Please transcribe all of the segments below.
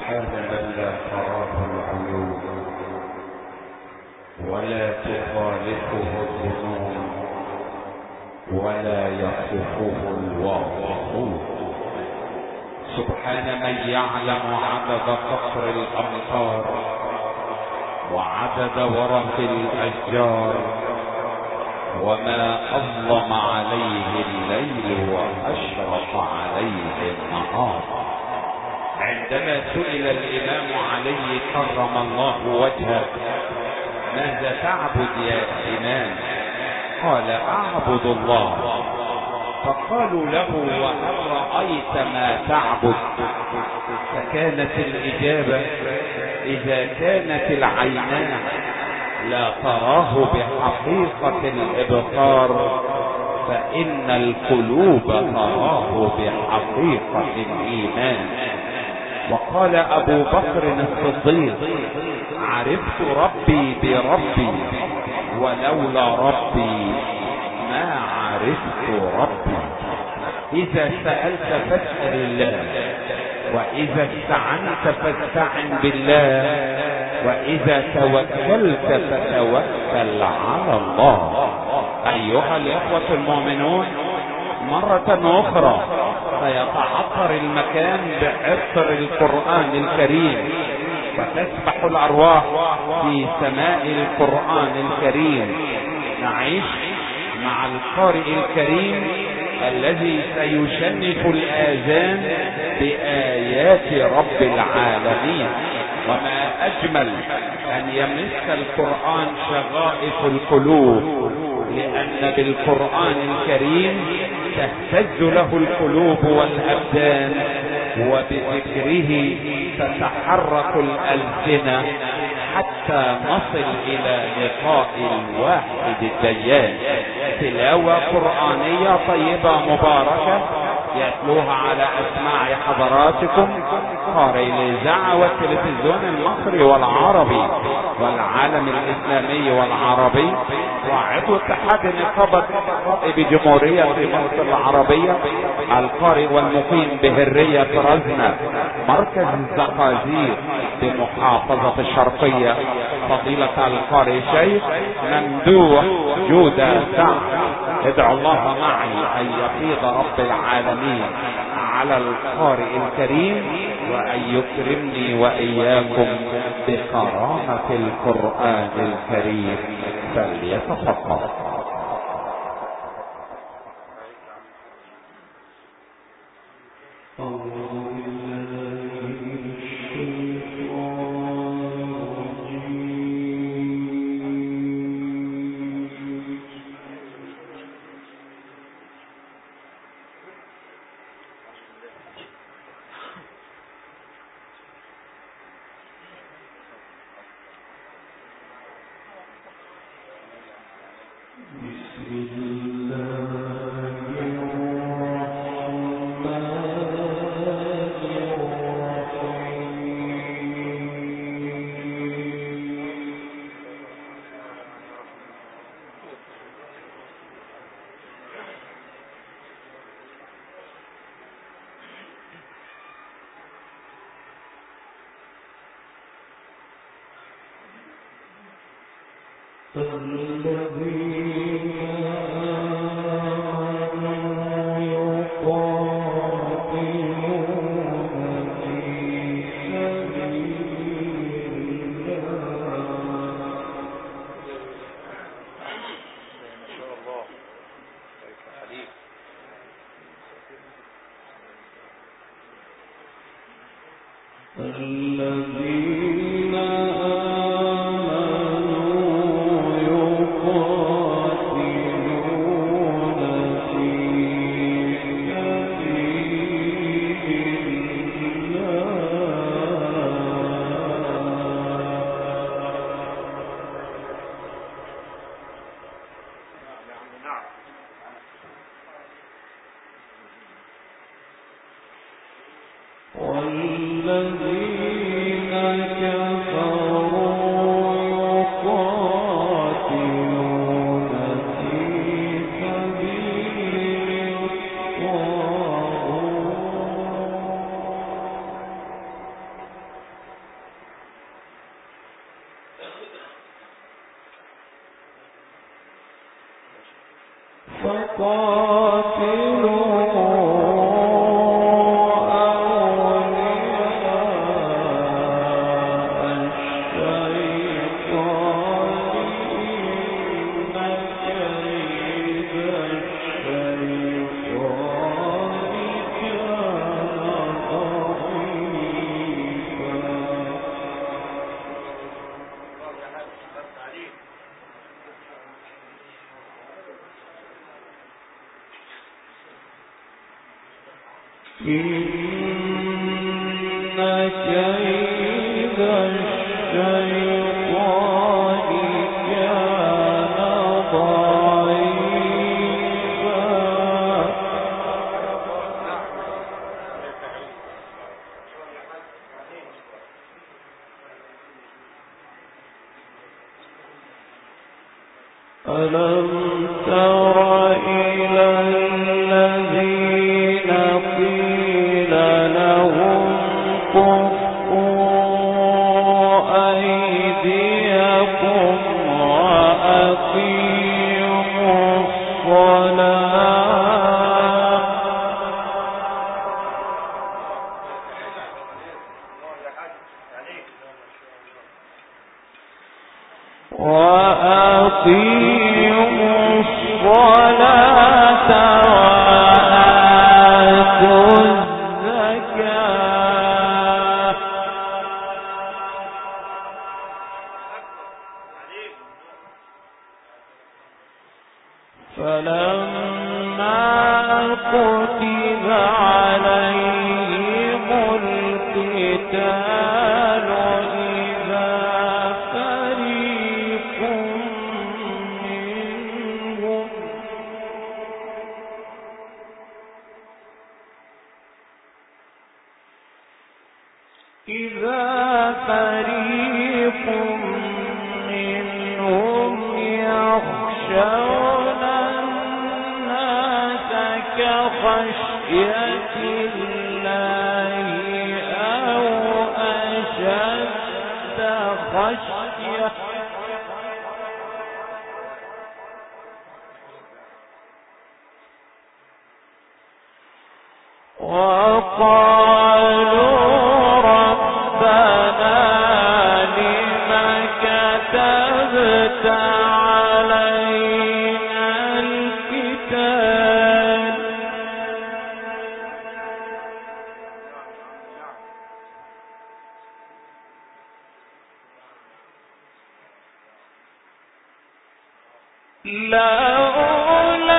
سبحان من لا تراه العيون ولا تخالفه الظنون ولا يصفه الواصفون. سبحان من يعلم عدد قطر الأمطار وعدد ورق الأشجار وما أظلم عليه الليل وأشرق عليه النهار. عندما سئل الإمام علي كرم الله وجهه ماذا تعبد يا إمام؟ قال أعبد الله. فقالوا له وهل رأيت ما تعبد؟ فكانت الإجابة إذا كانت العينان لا تراه بحقيقة الإبصار فإن القلوب تراه بحقيقة الإيمان. وقال أبو بكر الصديق عرفت ربي بربي ولولا ربي ما عرفت ربي. إذا سألت فاسأل الله، وإذا استعنت فاستعن بالله، وإذا توكلت فتوكل على الله. أيها الإخوة المؤمنون، مرة أخرى سيتعطر المكان بعطر القرآن الكريم، وتسبح الأرواح في سماء القرآن الكريم. نعيش مع القارئ الكريم الذي سيشنف الآذان بآيات رب العالمين. وما أجمل أن يمس القرآن شغائف القلوب، لأن بالقرآن الكريم تهتز له القلوب والأبدان، وبذكره تتحرك الألسنة حتى نصل إلى لقاء الواحد الديان. تلاوة قرآنية طيبة مباركة يتلوها على أسماع حضراتكم قارئ الإذاعة والتلفزيون المصري والعربي والعالم الإسلامي والعربي، وعضو اتحاد نقابة بجمهورية مصر العربية، القارئ والمقيم بهرية رزنة مركز الزقازيق بمحافظة الشرقية، فضيلة القارئ شيخ ممدوح جودة سعد. ادعو الله معي أن يفيض رب العالمين على القارئ الكريم، وأن يكرمني وإياكم بكرامة القرآن الكريم. فليتفضل. ألم تر إلى الذين قيل لهم كفوا أيديكم وأقيموا الصلاة وآتوا الزكاة فلما كتب عليهم القتال إذا فريق منهم يخشون الناس كخشية الله أو أشد خشية وقالوا ربنا لم كتبت علينا القتال لولا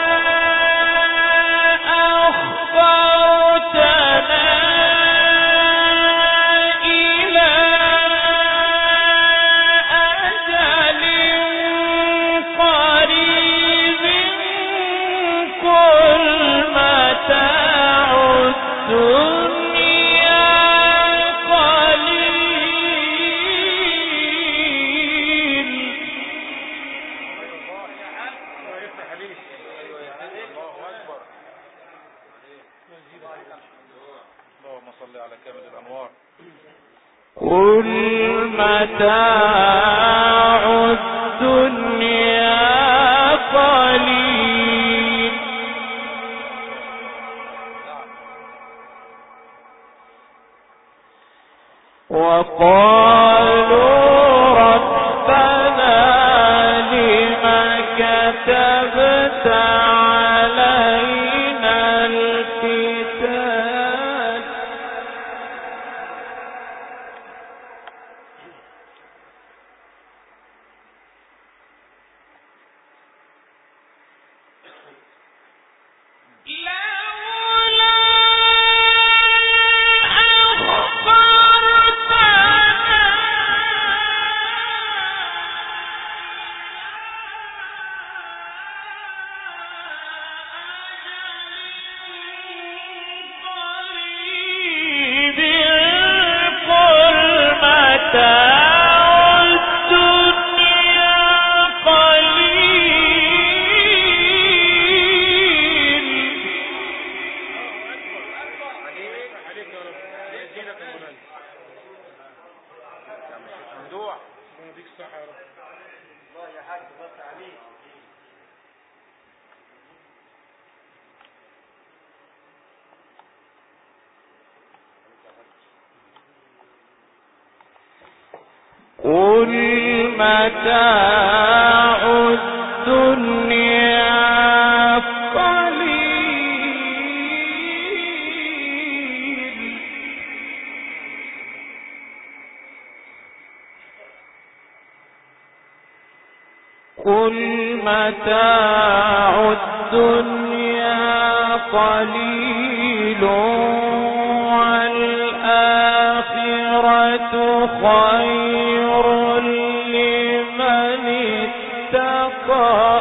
قل متاع الدنيا قليل وقالوا ربنا لم كتبت علينا القتال قل متاع الدنيا قليل قل متاع الدنيا قليل والآخرة خير لمن اتقى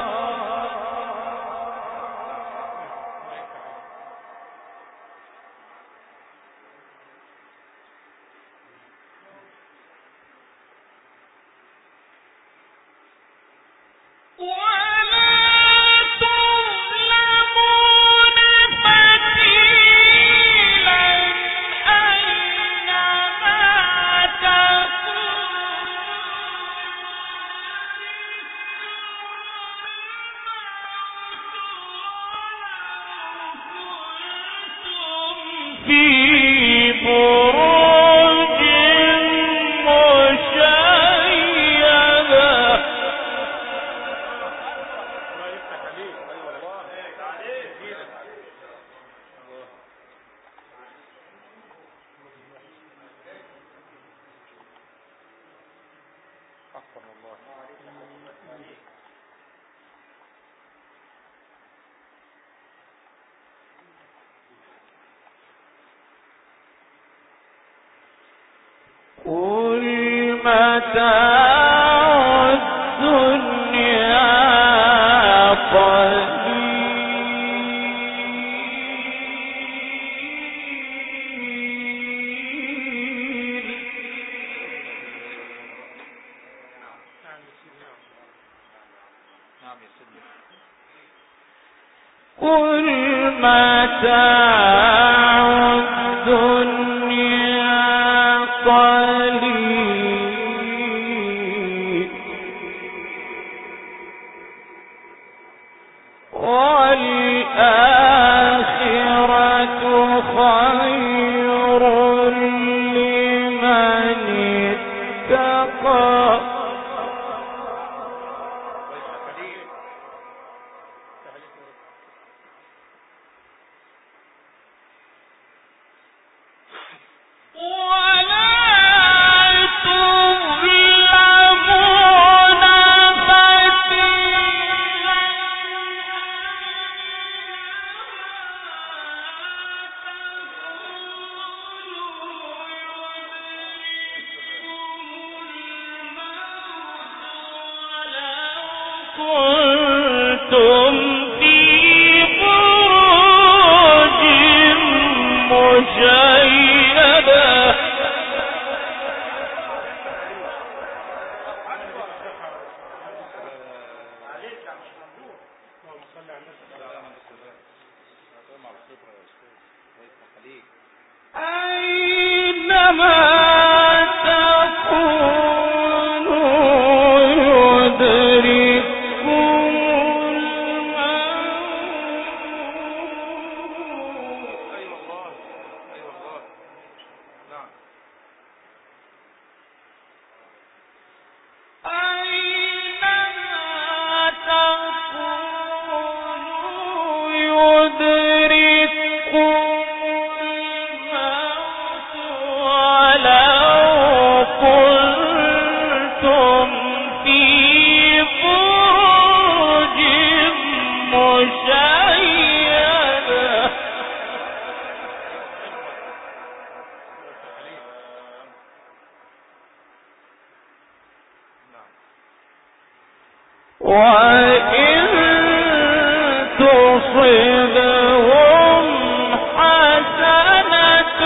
قل متاع الدنيا قليل قل متاع الدنيا قليل والآخرة خير لمن اتقى كنتم في بروج مشيدة أينما وإن تصبهم حسنة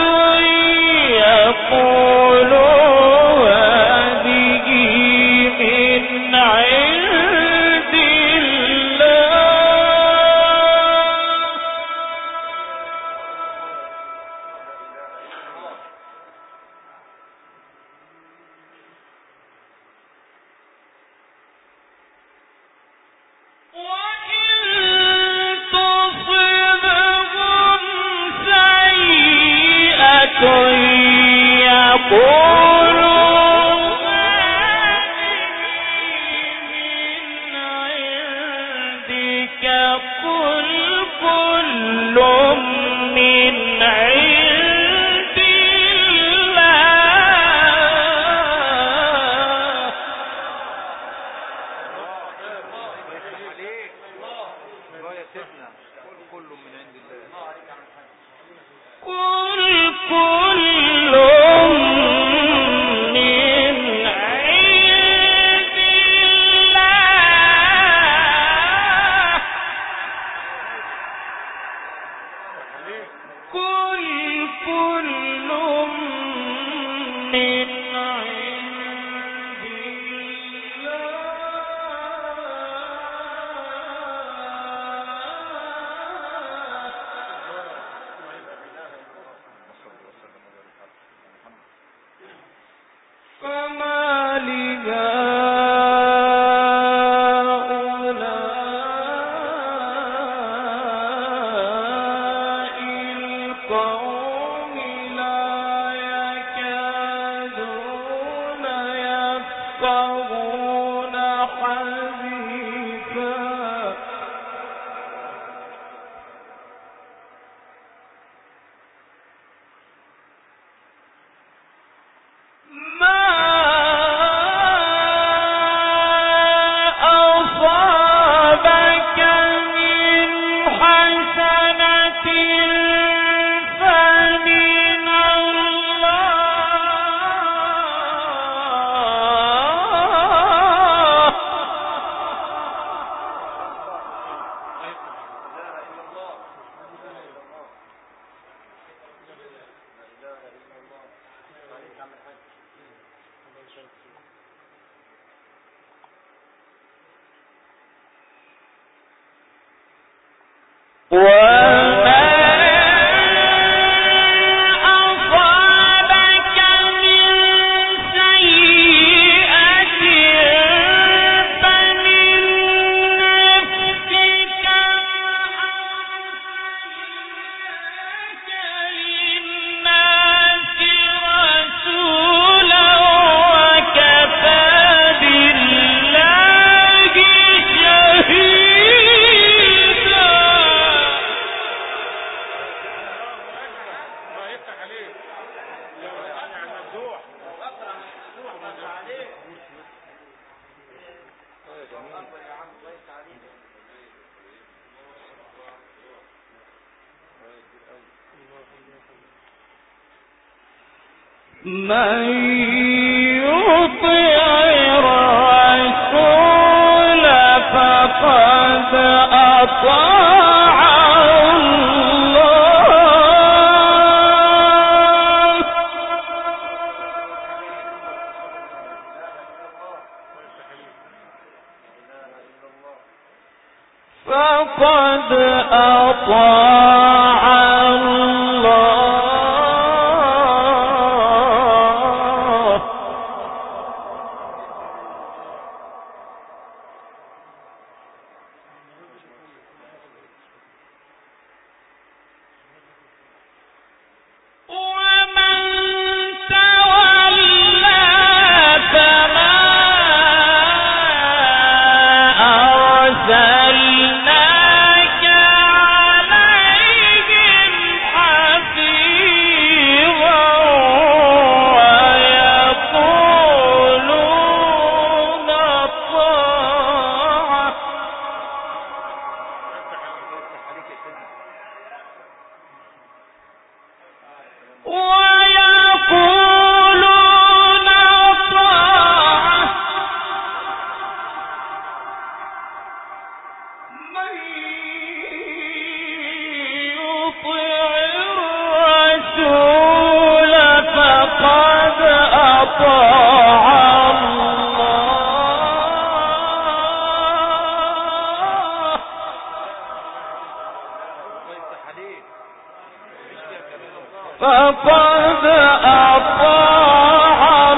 يقولوا هذه من عند الله من يطع الرسول فقد أطاع الله فقد أطاع الله. فقد أطاع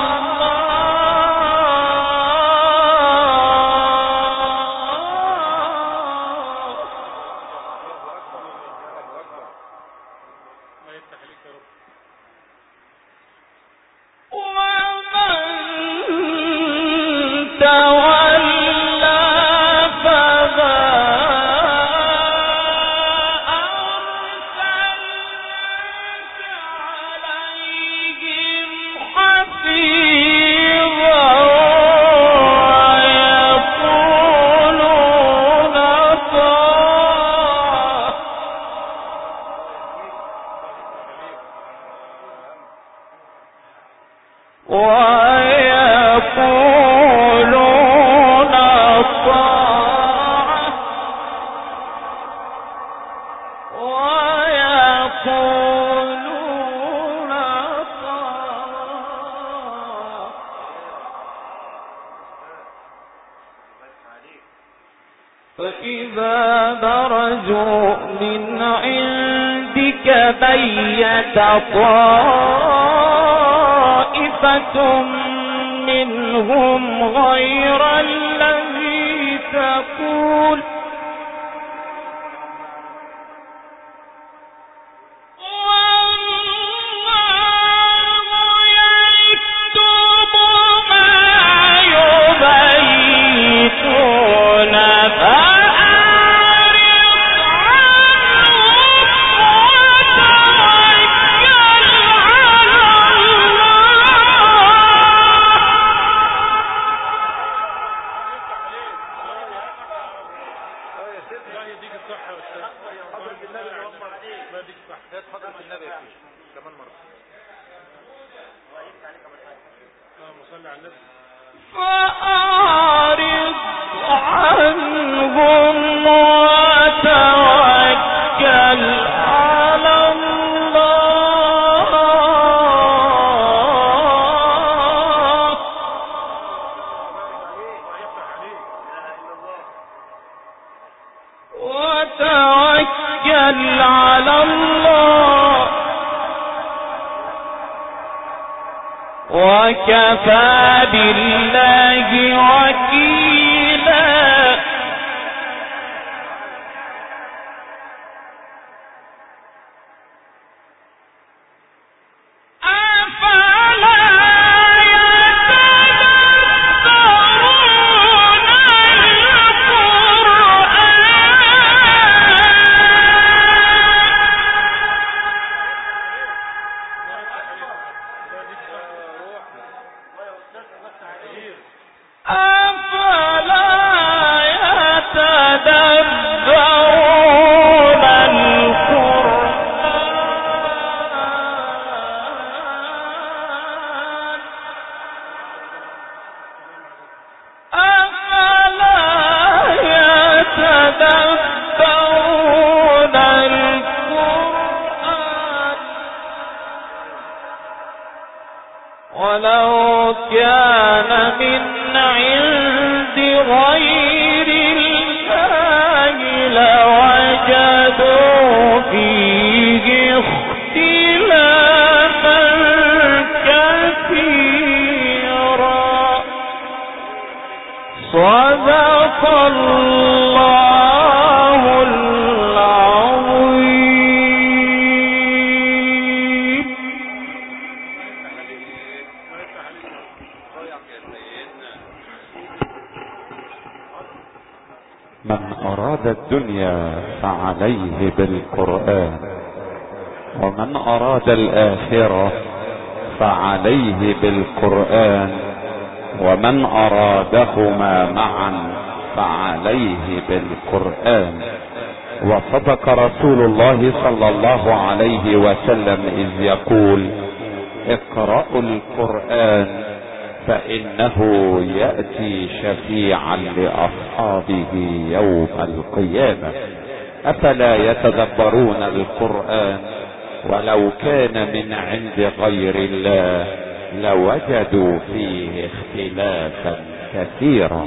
فإذا برزوا من عندك بيت طائفة طائفة منهم غير الذي تقول وكفى بالله وكيلا. ولو كان من عند غير الله لوجدوا فيه اختلافا كثيرا. صدق الله العظيم. من أراد الدنيا فعليه بالقرآن، ومن أراد الآخرة فعليه بالقرآن، ومن أرادهما معا فعليه بالقرآن. وصدق رسول الله صلى الله عليه وسلم إذ يقول: اقرأوا القرآن فإنه يأتي شفيعا لأصحابه يوم القيامة. أفلا يتدبرون القرآن؟ ولو كان من عند غير الله لوجدوا فيه اختلافا كثيرا.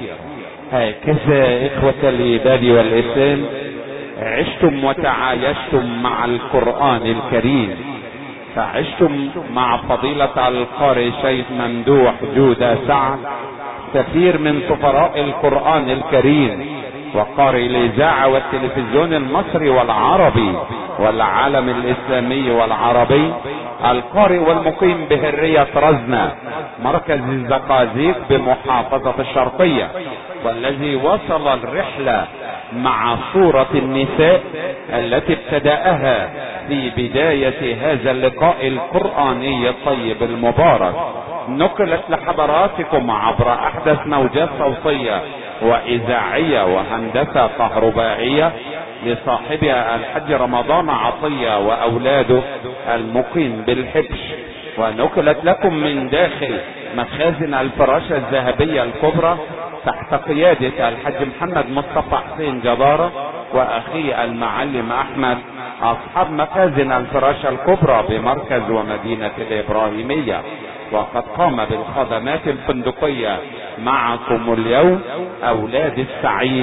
هكذا إخوة الإيمان والإسلام عشتم وتعايشتم مع القرآن الكريم، فعشتم مع فضيلة القارئ شيخ ممدوح جودة سعد، كثير من سفراء القرآن الكريم وقارئ الإذاعة والتلفزيون المصري والعربي والعالم الإسلامي والعربي، القارئ والمقيم بهرية رزنة مركز الزقازيق بمحافظة الشرقية، والذي وصل الرحلة مع سورة النساء التي ابتدأها في بداية هذا اللقاء القرآني الطيب المبارك. نقلت لحضراتكم عبر أحدث موجات صوتية وإذاعية وهندسة كهربائية لصاحبها الحاج رمضان عطية وأولاده المقيم بالحبش، ونقلت لكم من داخل مخازن الفراشة الذهبية الكبرى تحت قيادة الحاج محمد مصطفى حسين جبارة وأخي المعلم أحمد، أصحاب مخازن الفراشة الكبرى بمركز ومدينة الإبراهيمية. وقد قام بالخدمات الفندقية معكم اليوم أولاد السعيد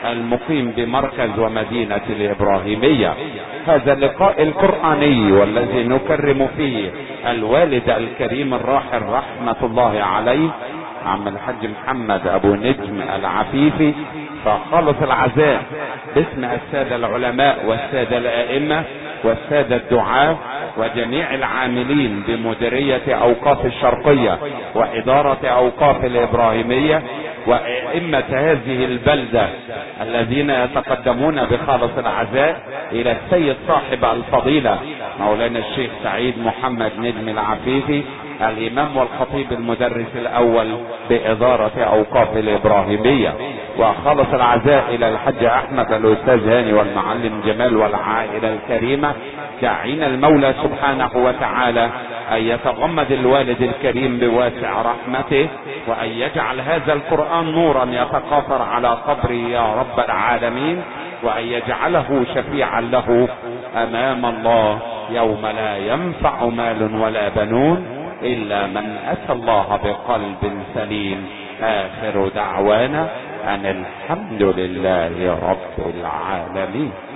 المقيم بمركز ومدينة الإبراهيمية. هذا اللقاء القرآني والذي نكرم فيه الوالد الكريم الراحل رحمة الله عليه عم الحاج محمد ابو نجم العفيفي، فخالص العزاء باسم السادة العلماء والسادة الائمة والسادة الدعاة وجميع العاملين بمديرية اوقاف الشرقية وادارة اوقاف الابراهيمية وائمة هذه البلدة الذين يتقدمون بخالص العزاء الى السيد صاحب الفضيلة مولانا الشيخ سعيد محمد نجم العفيفي الامام والخطيب المدرس الاول بادارة اوقاف الابراهيمية، وخلص العزاء الى الحاج احمد الاستاذ هاني والمعلم جمال والعائلة الكريمة، داعين المولى سبحانه وتعالى ان يتغمد الوالد الكريم بواسع رحمته وان يجعل هذا القرآن نورا يتقاطر على قبره يا رب العالمين، وان يجعله شفيعا له امام الله يوم لا ينفع مال ولا بنون الا من اتى الله بقلب سليم. اخر دعوانا ان الحمد لله رب العالمين.